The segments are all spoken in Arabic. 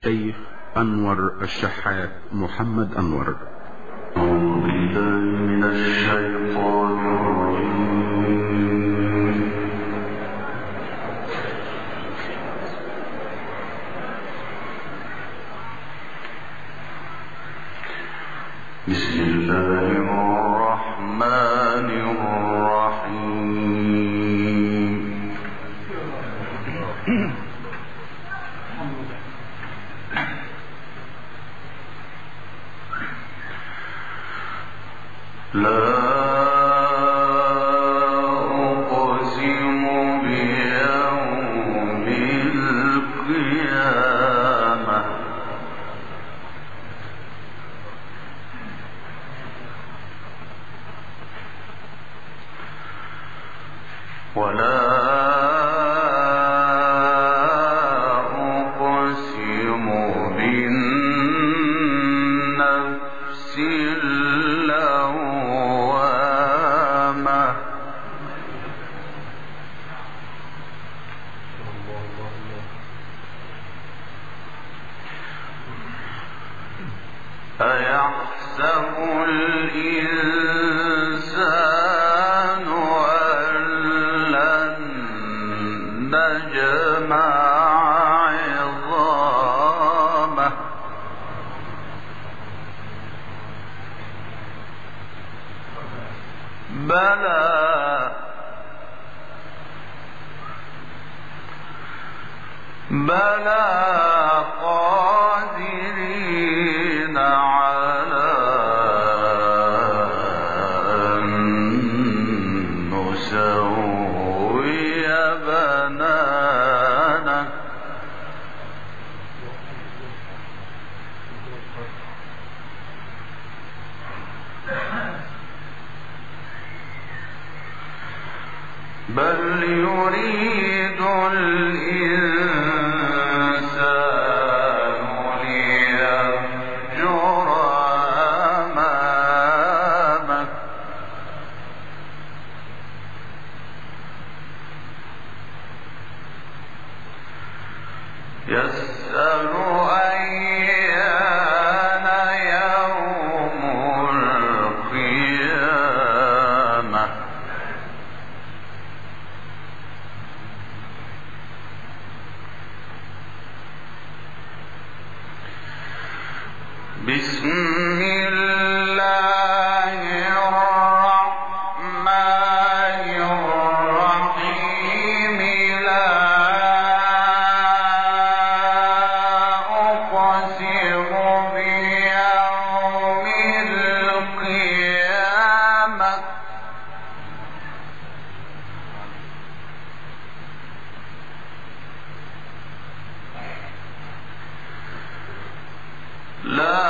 الشيخ أنور الشحات محمد أنور. أعوذ بالله من الشيطان الرجيم. بسم الله الرحمن الرحيم. لا أقسم بيوم القيامة ولا أقسم بالنفس اللوامة أيحسب الإنسان أن لن نجمع عظامه بلى قادرين على أن نسوي بنانه بل يريد الإنسان ليفجر أمامه يسأل أيان يوم القيامة بسم الله الرحمن الرحيم لا أقسم بيوم القيامة لا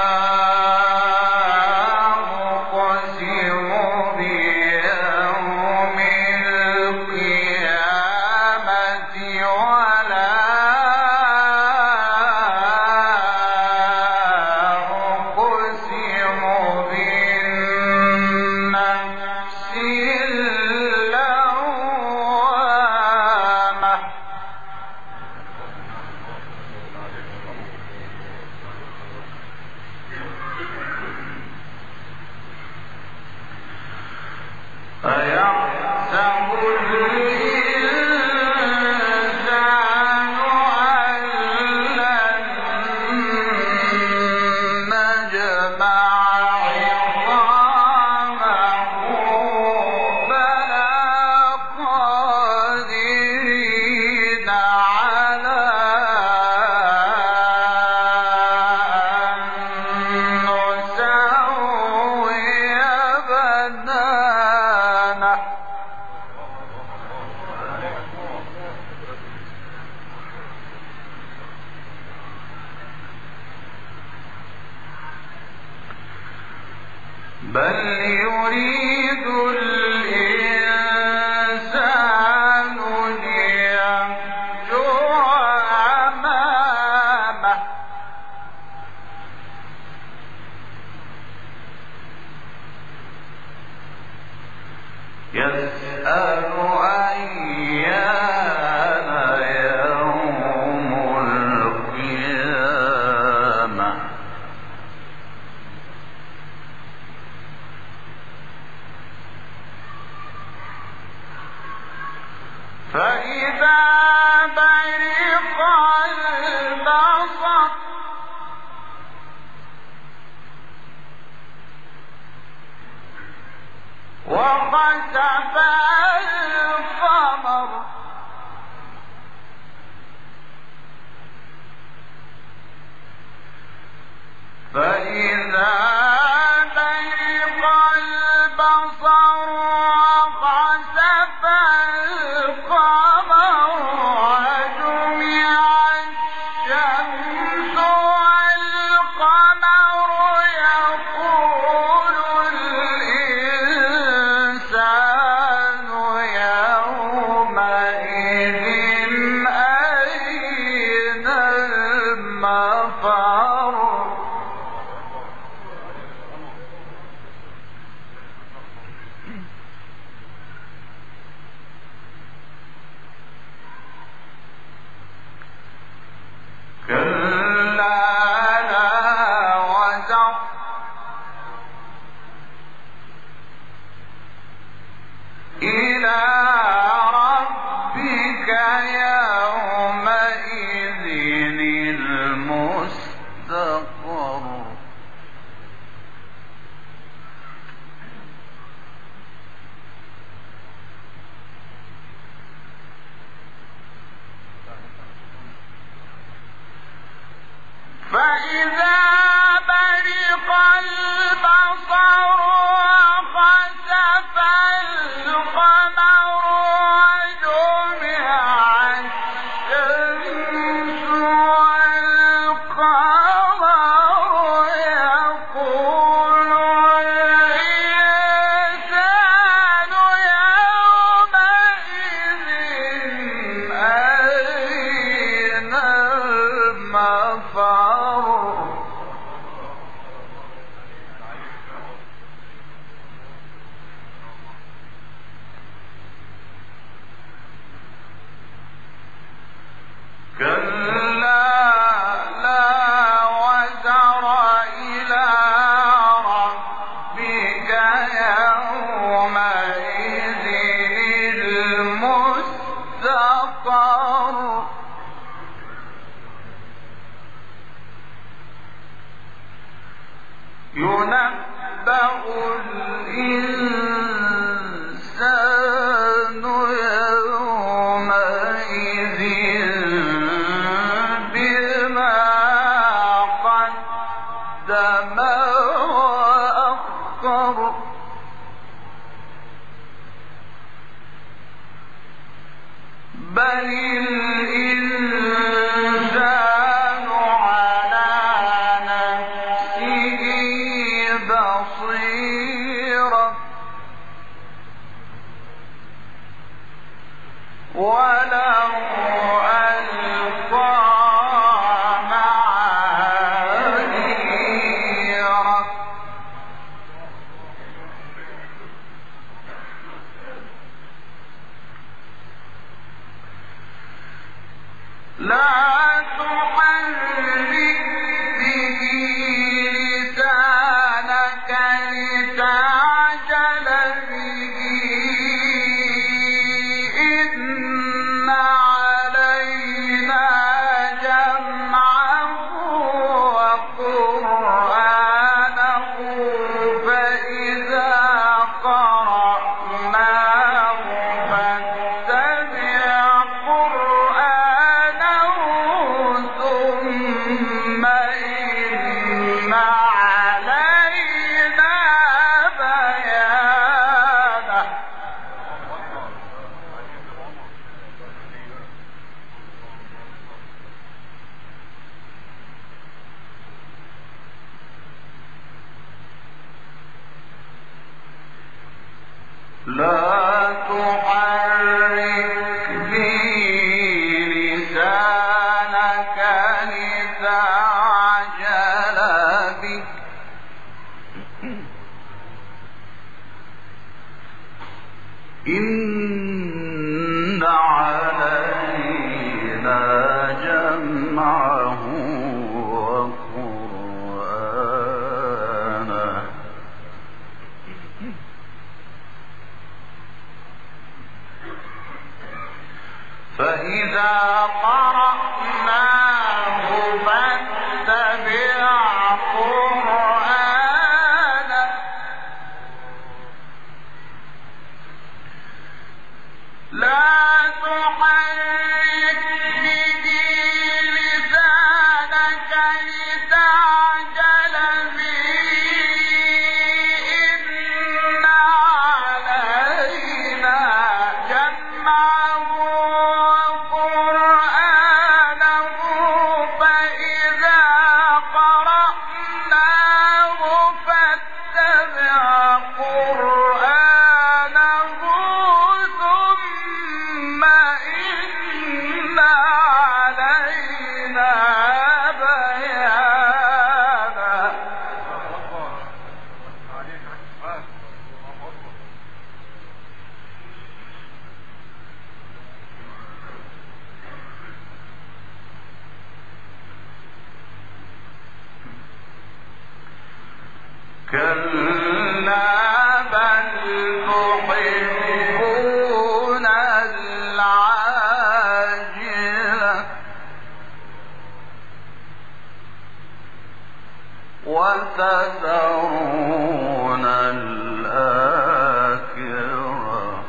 أقسم بيوم القيامة ولا أقسم بالنفس اللوامة أيحسب الإنسان أن لن نجمع عظامه بلى قادرين على أن نسوي بنانه بل يريد الإنسان ليفجر أمامه يسأل أيان يوم القيامة القمر فإذا برق البصر وخسف القمر وجمع الشمس والقمر يقول الإنسان يومئذ أين المفر كلا لا وزر إلى ربك يومئذ المستقر فإذا برق البصر وخسف القمر وجمع الشمس والقمر يقول الإنسان يومئذ أين المفر كلا لا وزر إلى ربك يومئذ المستقر ينبأ الإنسان يومئذ بما قدم وأخر بل الإنسان على نفسه بصيرة ولو ألقى معاذيره كلا بل تحبون العاجلة وتذرون الآخرة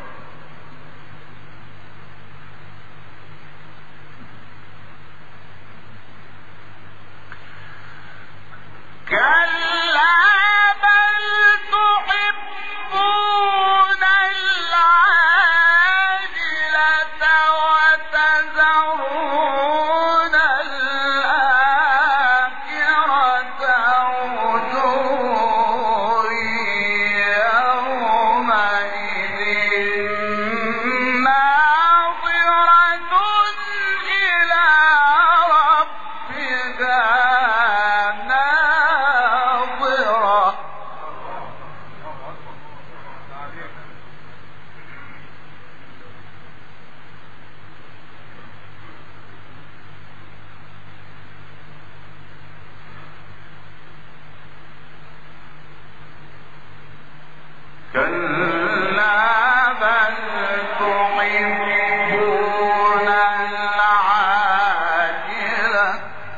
كلا بل تحبون العاجلة وتذرون الآخرة وجوه يومئذ ناظرة إلى ربها ناظرة كلا بل تحبون العاجلة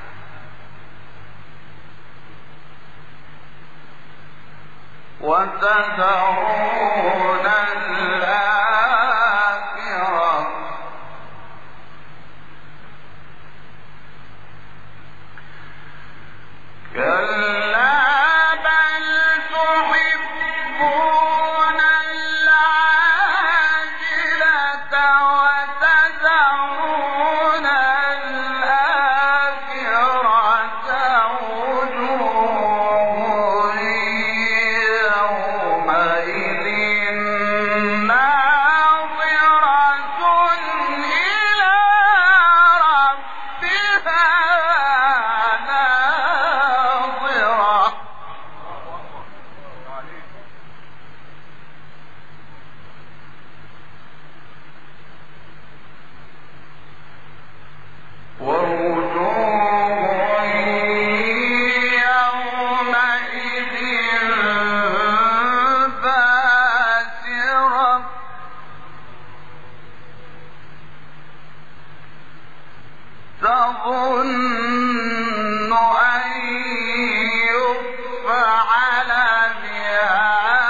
وتذرون الآخرة كلا بل تحبون العاجلة وتذرون الآخرة وجوه يومئذ ناظرة إلى ربها ناظرة ووجوه يومئذ باسرة تظن أن يفعل بها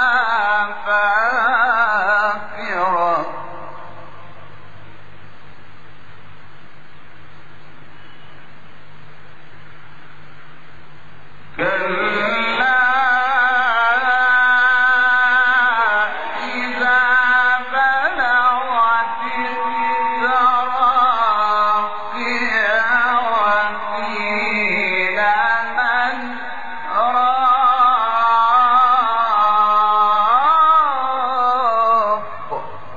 فاقرة كلا إذا بلغت التراقي وقيل من راق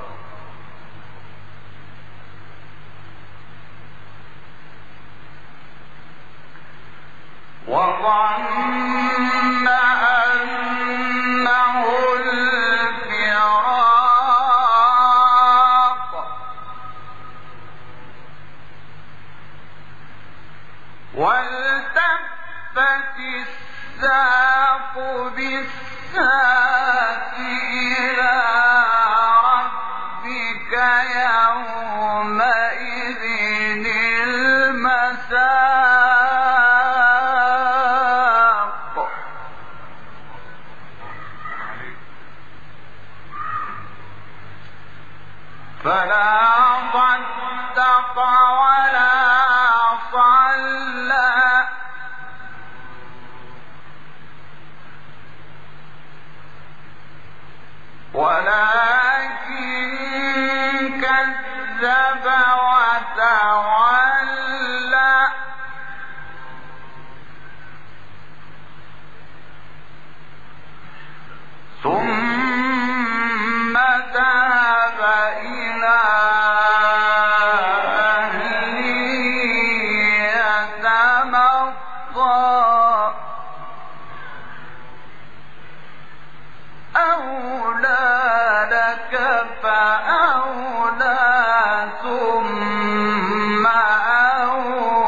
وظن أنه الفراق والتفت الساق بالساق إلى ربك يومئذ المساق فلا صدق ولا صلى ولكن كذب وتولى ثم ذهب إلى أهله يتمطى أولى لك فأولى ثم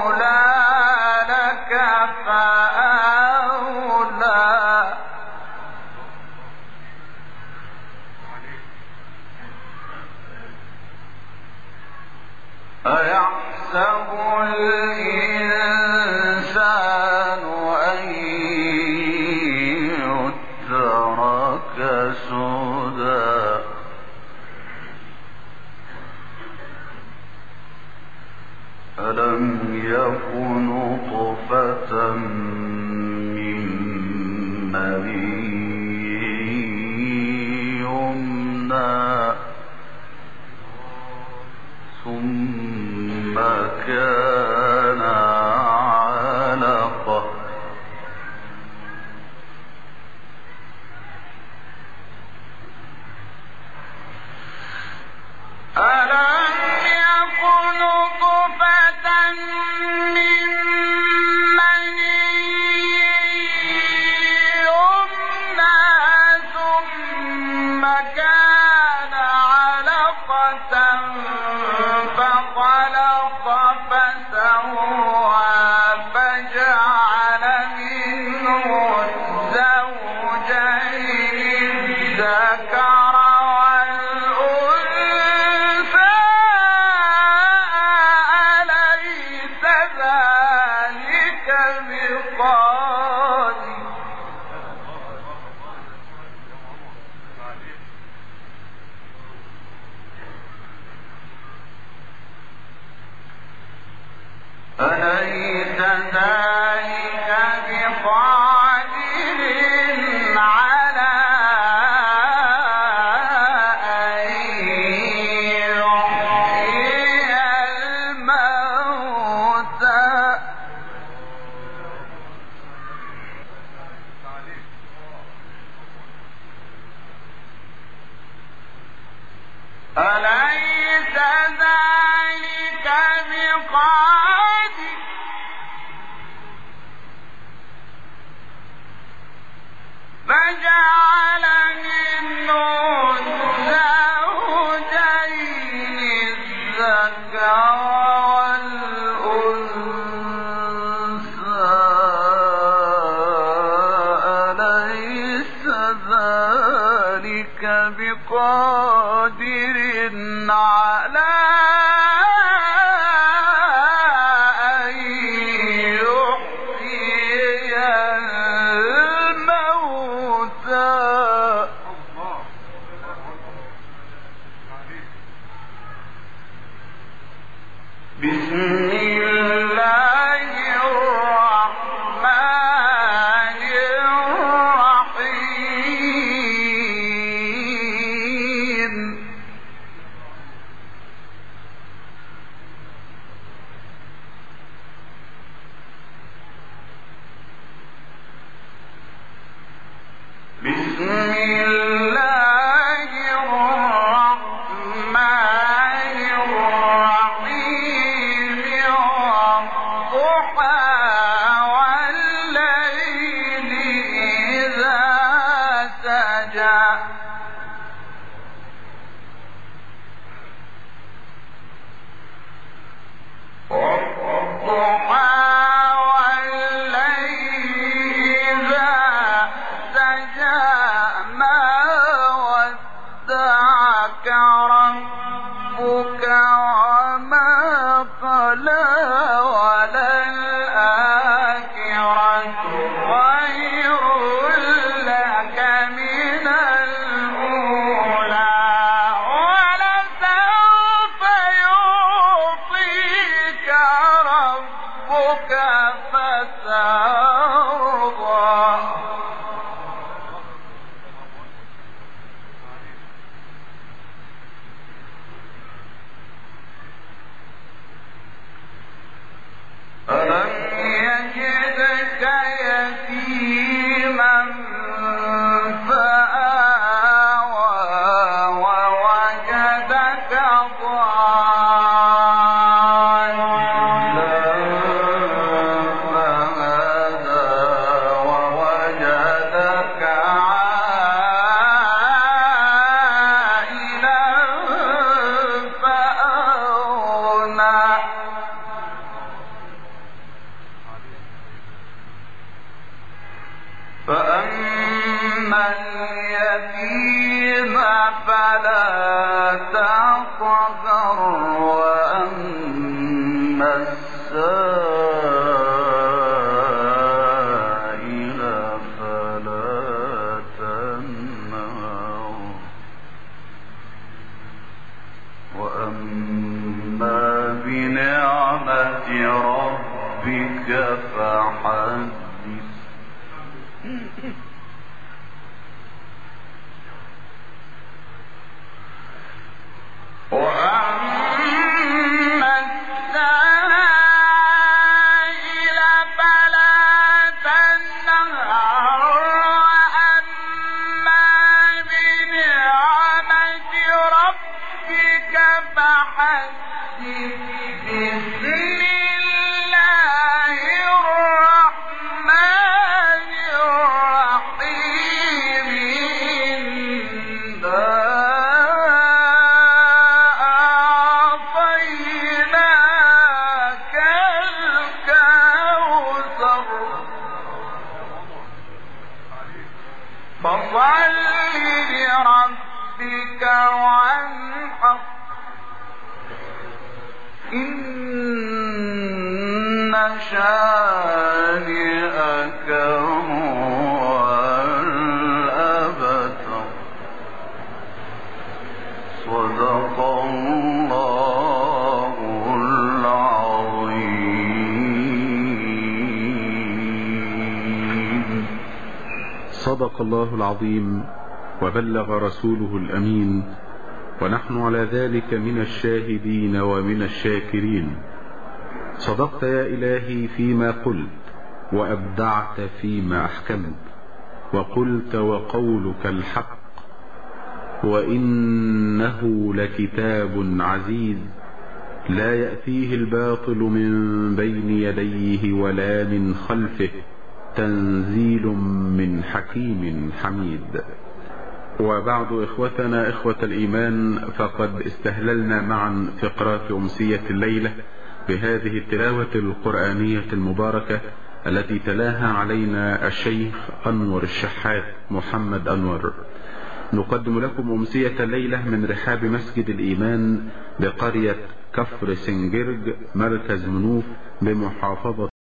أولى لك فأولى يمنى ثم كان علقة ألم يكن نطفة من مني يمنى ثم كان علقة فخلق فسوى فجعل منه الزوجين الذكر والأنثى أليس ذلك بقادر أليس ذلك بقادر على أن يحيي الموتى أليس ذلك بقادر فجعل منه الزوجين الذكر والأنثى أليس ذلك بقادر على أن يحيي الموتى بسم الله الرحمن الرحيم بسم الله الرحمن الرحيم والضحى والليل إذا سجى والضحى والليل إذا سجى ما ودعك ربك وما قلى وللآخرة خير لك من الأولى ولسوف يعطيك ربك فترضى ألم يجدك يتيما فآوى ووجدك ضالا فهدى ووجدك عائلا فأغنى فأما اليتيم فلا تقهر وأما السائل فلا تنهر وأما بنعمة ربك فحدث فصل لربك وانحر إن شانئك هو الأبتر صدق الله العظيم. صدق الله العظيم وبلغ رسوله الأمين، ونحن على ذلك من الشاهدين ومن الشاكرين. صدقت يا إلهي فيما قلت، وأبدعت فيما أحكمت، وقلت وقولك الحق، وإنه لكتاب عزيز لا يأتيه الباطل من بين يديه ولا من خلفه، تنزيل من حكيم حميد. وبعد إخوتنا إخوة الإيمان، فقد استهللنا معا فقرات أمسية الليلة بهذه التلاوة القرآنية المباركة التي تلاها علينا الشيخ أنور الشحات محمد أنور. نقدم لكم أمسية الليلة من رحاب مسجد الإيمان بقرية كفر سنجرج مركز منوف بمحافظة